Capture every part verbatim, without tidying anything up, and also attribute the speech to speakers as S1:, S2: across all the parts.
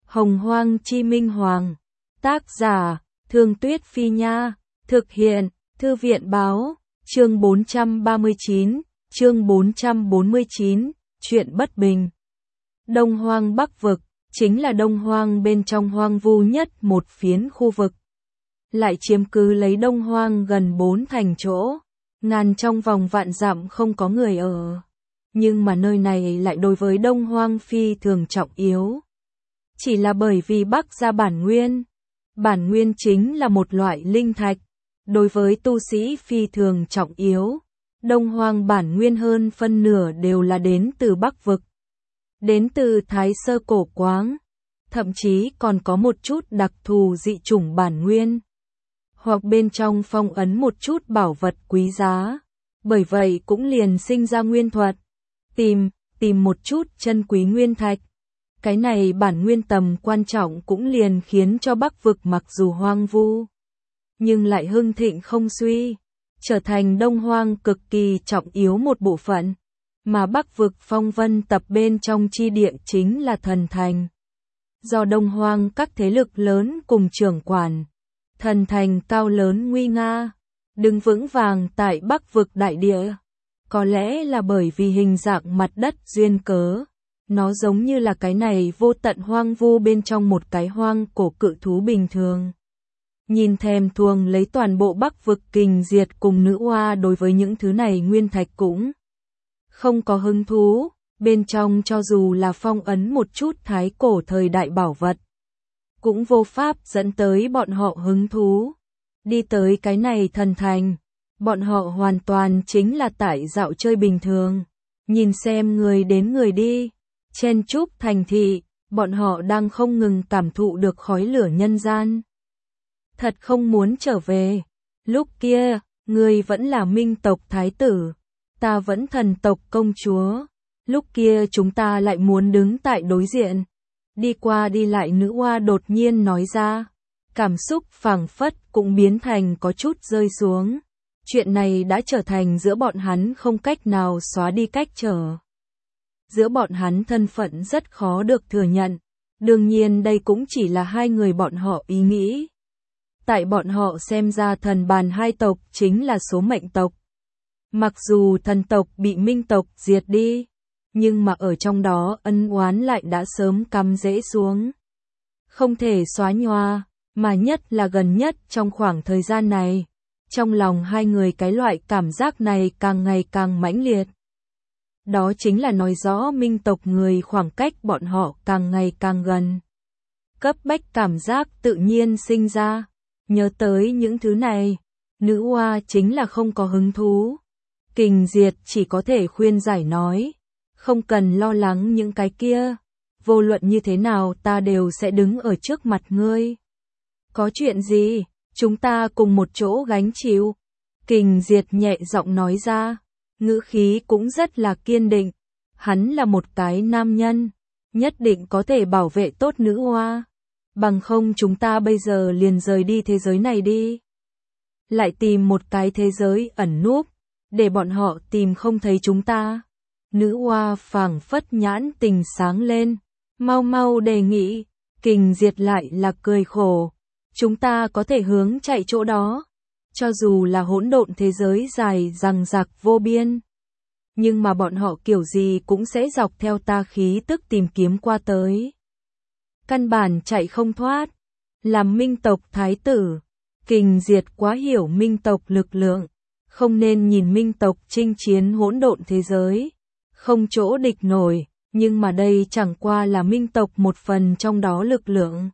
S1: Hồng Hoang Chi Minh Hoàng. Tác giả, Thương Tuyết Phi Nha. Thực hiện, Thư viện Báo. Chương bốn trăm ba mươi chín, chương bốn trăm bốn mươi chín, Chuyện bất bình. Đông Hoang Bắc Vực, chính là Đông Hoang bên trong hoang vu nhất một phiến khu vực. Lại chiếm cứ lấy Đông Hoang gần bốn thành chỗ, ngàn trong vòng vạn dặm không có người ở. Nhưng mà nơi này lại đối với Đông Hoang phi thường trọng yếu. Chỉ là bởi vì Bắc ra bản nguyên. Bản nguyên chính là một loại linh thạch. Đối với tu sĩ phi thường trọng yếu. Đông Hoang bản nguyên hơn phân nửa đều là đến từ Bắc Vực. Đến từ Thái Sơ Cổ Quáng. Thậm chí còn có một chút đặc thù dị chủng bản nguyên. Hoặc bên trong phong ấn một chút bảo vật quý giá. Bởi vậy cũng liền sinh ra nguyên thuật. Tìm, tìm một chút chân quý nguyên thạch. Cái này bản nguyên tầm quan trọng cũng liền khiến cho Bắc Vực mặc dù hoang vu, nhưng lại hưng thịnh không suy, trở thành Đông Hoang cực kỳ trọng yếu một bộ phận. Mà Bắc Vực phong vân tập bên trong chi địa chính là thần thành. Do Đông Hoang các thế lực lớn cùng trưởng quản, thần thành cao lớn nguy nga, đứng vững vàng tại Bắc Vực đại địa. Có lẽ là bởi vì hình dạng mặt đất duyên cớ, nó giống như là cái này vô tận hoang vu bên trong một cái hoang cổ cự thú bình thường. Nhìn thèm thuồng lấy toàn bộ Bắc Vực Kình Diệt cùng nữ oa đối với những thứ này nguyên thạch cũng không có hứng thú, bên trong cho dù là phong ấn một chút thái cổ thời đại bảo vật, cũng vô pháp dẫn tới bọn họ hứng thú. Đi tới cái này thần thành, bọn họ hoàn toàn chính là tại dạo chơi bình thường, nhìn xem người đến người đi, chen chúc thành thị, bọn họ đang không ngừng cảm thụ được khói lửa nhân gian. Thật không muốn trở về, lúc kia, người vẫn là Minh tộc thái tử, ta vẫn thần tộc công chúa, lúc kia chúng ta lại muốn đứng tại đối diện. Đi qua đi lại nữ oa đột nhiên nói ra, cảm xúc phảng phất cũng biến thành có chút rơi xuống. Chuyện này đã trở thành giữa bọn hắn không cách nào xóa đi cách trở. Giữa bọn hắn thân phận rất khó được thừa nhận. Đương nhiên đây cũng chỉ là hai người bọn họ ý nghĩ. Tại bọn họ xem ra thần bàn hai tộc chính là số mệnh tộc. Mặc dù thần tộc bị minh tộc diệt đi, nhưng mà ở trong đó ân oán lại đã sớm cắm rễ xuống. Không thể xóa nhòa, mà nhất là gần nhất trong khoảng thời gian này. Trong lòng hai người cái loại cảm giác này càng ngày càng mãnh liệt. Đó chính là nói rõ minh tộc người khoảng cách bọn họ càng ngày càng gần. Cấp bách cảm giác tự nhiên sinh ra. Nhớ tới những thứ này, nữ oa chính là không có hứng thú. Kình Diệt chỉ có thể khuyên giải nói, không cần lo lắng những cái kia. Vô luận như thế nào ta đều sẽ đứng ở trước mặt ngươi. Có chuyện gì? Chúng ta cùng một chỗ gánh chịu. Kình Diệt nhẹ giọng nói ra, ngữ khí cũng rất là kiên định. Hắn là một cái nam nhân, nhất định có thể bảo vệ tốt nữ oa. Bằng không chúng ta bây giờ liền rời đi thế giới này đi. Lại tìm một cái thế giới ẩn núp, để bọn họ tìm không thấy chúng ta. Nữ oa phảng phất nhãn tình sáng lên, mau mau đề nghị. Kình Diệt lại là cười khổ. Chúng ta có thể hướng chạy chỗ đó, cho dù là hỗn độn thế giới dài dằng dặc vô biên. Nhưng mà bọn họ kiểu gì cũng sẽ dọc theo ta khí tức tìm kiếm qua tới. Căn bản chạy không thoát. Làm minh tộc thái tử, Kình Diệt quá hiểu minh tộc lực lượng, không nên nhìn minh tộc chinh chiến hỗn độn thế giới, không chỗ địch nổi, nhưng mà đây chẳng qua là minh tộc một phần trong đó lực lượng.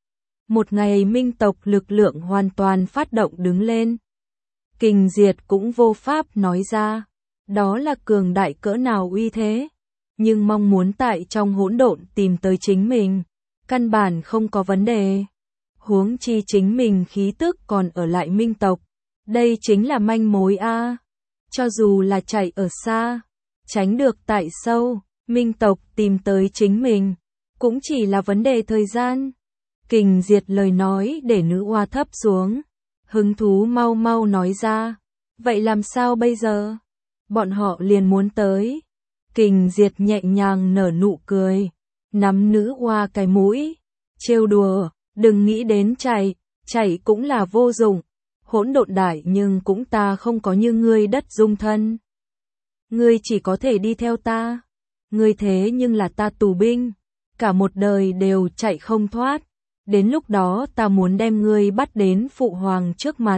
S1: Một ngày minh tộc lực lượng hoàn toàn phát động đứng lên. Kình Diệt cũng vô pháp nói ra, đó là cường đại cỡ nào uy thế. Nhưng mong muốn tại trong hỗn độn tìm tới chính mình, căn bản không có vấn đề. Huống chi chính mình khí tức còn ở lại minh tộc. Đây chính là manh mối a. Cho dù là chạy ở xa, tránh được tại sâu, minh tộc tìm tới chính mình, cũng chỉ là vấn đề thời gian. Kình Diệt lời nói để nữ oa thấp xuống, hứng thú mau mau nói ra, vậy làm sao bây giờ? Bọn họ liền muốn tới. Kình Diệt nhẹ nhàng nở nụ cười, nắm nữ oa cái mũi, trêu đùa, đừng nghĩ đến chạy, chạy cũng là vô dụng. Hỗn độn đại nhưng cũng ta không có như ngươi đất dung thân. Ngươi chỉ có thể đi theo ta. Ngươi thế nhưng là ta tù binh, cả một đời đều chạy không thoát. Đến lúc đó ta muốn đem ngươi bắt đến phụ hoàng trước mặt.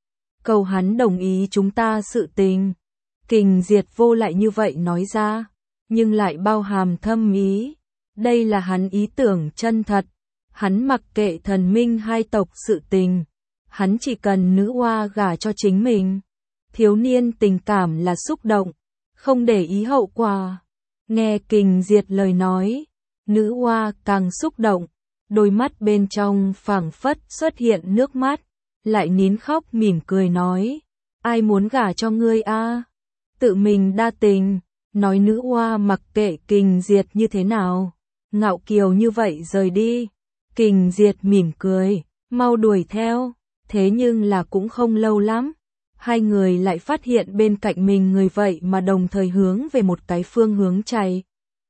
S1: Cầu hắn đồng ý chúng ta sự tình. Kình Diệt Vô lại như vậy nói ra, nhưng lại bao hàm thâm ý. Đây là hắn ý tưởng chân thật. Hắn mặc kệ thần minh hai tộc sự tình. Hắn chỉ cần nữ oa gả cho chính mình. Thiếu niên tình cảm là xúc động, không để ý hậu quả. Nghe Kình Diệt lời nói, nữ oa càng xúc động, đôi mắt bên trong phảng phất xuất hiện nước mắt, lại nín khóc mỉm cười nói, ai muốn gả cho ngươi a? Tự mình đa tình. Nói nữ oa mặc kệ Kình Diệt như thế nào, ngạo kiều như vậy rời đi. Kình Diệt mỉm cười, mau đuổi theo. Thế nhưng là cũng không lâu lắm, hai người lại phát hiện bên cạnh mình người vậy mà đồng thời hướng về một cái phương hướng chạy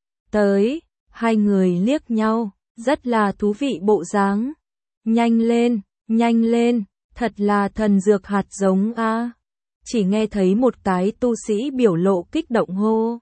S1: tới. Hai người liếc nhau, rất là thú vị bộ dáng. Nhanh lên, nhanh lên, thật là thần dược hạt giống a. Chỉ nghe thấy một cái tu sĩ biểu lộ kích động hô.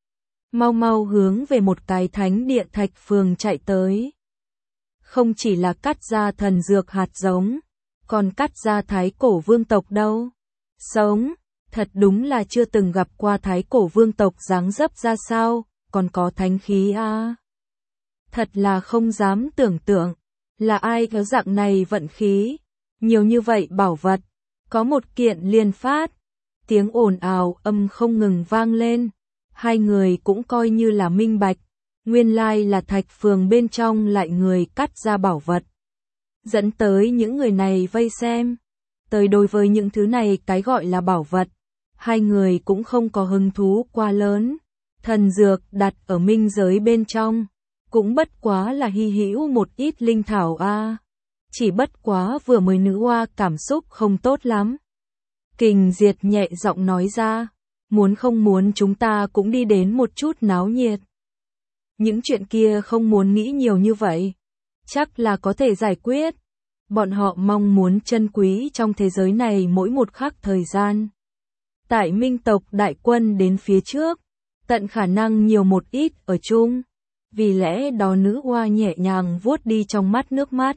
S1: Mau mau hướng về một cái thánh địa thạch phường chạy tới. Không chỉ là cắt ra thần dược hạt giống, còn cắt ra thái cổ vương tộc đâu. Sống, thật đúng là chưa từng gặp qua thái cổ vương tộc dáng dấp ra sao, còn có thánh khí a. À. Thật là không dám tưởng tượng, là ai có dạng này vận khí, nhiều như vậy bảo vật, có một kiện liền phát. Tiếng ồn ào âm không ngừng vang lên, hai người cũng coi như là minh bạch, nguyên lai là thạch phường bên trong lại người cắt ra bảo vật. Dẫn tới những người này vây xem. Tới đối với những thứ này cái gọi là bảo vật, hai người cũng không có hứng thú quá lớn. Thần dược đặt ở minh giới bên trong, cũng bất quá là hy hữu một ít linh thảo a. À. Chỉ bất quá vừa mới nữ oa cảm xúc không tốt lắm. Kình Diệt nhẹ giọng nói ra, muốn không muốn chúng ta cũng đi đến một chút náo nhiệt. Những chuyện kia không muốn nghĩ nhiều như vậy, chắc là có thể giải quyết. Bọn họ mong muốn trân quý trong thế giới này mỗi một khắc thời gian. Tại minh tộc đại quân đến phía trước, tận khả năng nhiều một ít ở chung. Vì lẽ đó nữ oa nhẹ nhàng vuốt đi trong mắt nước mắt.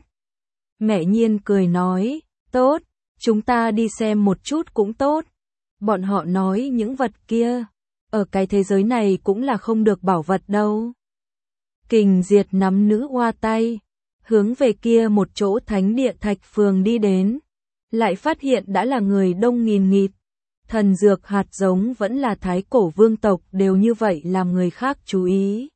S1: Mẹ Nhiên cười nói, tốt, chúng ta đi xem một chút cũng tốt. Bọn họ nói những vật kia, ở cái thế giới này cũng là không được bảo vật đâu. Kình Diệt nắm nữ oa tay, hướng về kia một chỗ thánh địa thạch phường đi đến. Lại phát hiện đã là người đông nghìn nghịt. Thần dược hạt giống vẫn là thái cổ vương tộc đều như vậy làm người khác chú ý.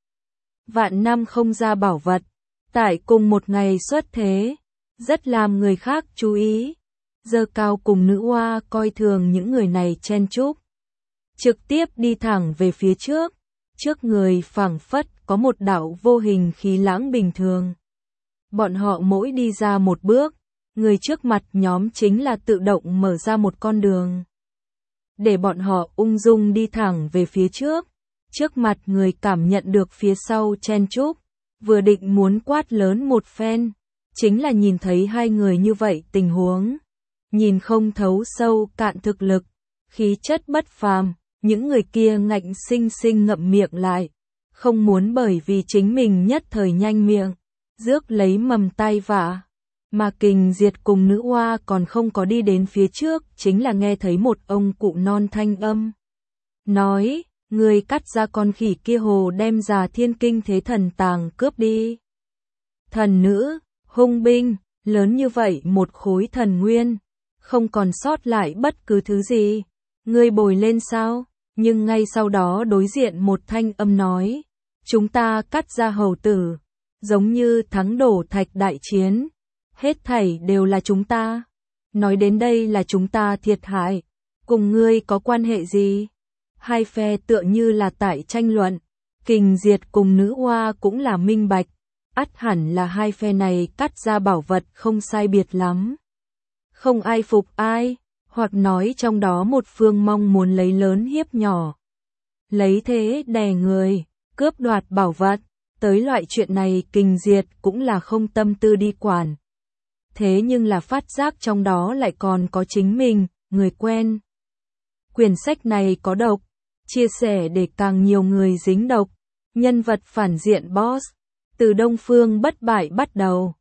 S1: Vạn năm không ra bảo vật, tại cùng một ngày xuất thế, rất làm người khác chú ý. Dơ Cao cùng nữ oa coi thường những người này chen chúc, trực tiếp đi thẳng về phía trước. Trước người phảng phất có một đạo vô hình khí lãng bình thường. Bọn họ mỗi đi ra một bước, người trước mặt nhóm chính là tự động mở ra một con đường, để bọn họ ung dung đi thẳng về phía trước. Trước mặt người cảm nhận được phía sau chen chúc, vừa định muốn quát lớn một phen, chính là nhìn thấy hai người như vậy tình huống, nhìn không thấu sâu cạn thực lực, khí chất bất phàm, những người kia ngạnh sinh sinh ngậm miệng lại, không muốn bởi vì chính mình nhất thời nhanh miệng, rước lấy mầm tai vạ. Mà Kình Diệt cùng nữ oa còn không có đi đến phía trước, chính là nghe thấy một ông cụ non thanh âm. Nói, người cắt ra con khỉ kia hồ đem già thiên kinh thế thần tàng cướp đi. Thần nữ, hung binh, lớn như vậy một khối thần nguyên, không còn sót lại bất cứ thứ gì. Ngươi bồi lên sao? Nhưng ngay sau đó đối diện một thanh âm nói, chúng ta cắt ra hầu tử, giống như thắng đổ thạch đại chiến. Hết thảy đều là chúng ta. Nói đến đây là chúng ta thiệt hại. Cùng ngươi có quan hệ gì? Hai phe tựa như là tại tranh luận. Kình Diệt cùng nữ oa cũng là minh bạch. Ắt hẳn là hai phe này cắt ra bảo vật không sai biệt lắm. Không ai phục ai, hoặc nói trong đó một phương mong muốn lấy lớn hiếp nhỏ. Lấy thế đè người, cướp đoạt bảo vật. Tới loại chuyện này Kình Diệt cũng là không tâm tư đi quản. Thế nhưng là phát giác trong đó lại còn có chính mình, người quen. Quyển sách này có độc, chia sẻ để càng nhiều người dính độc. Nhân vật phản diện boss, từ Đông Phương bất bại bắt đầu.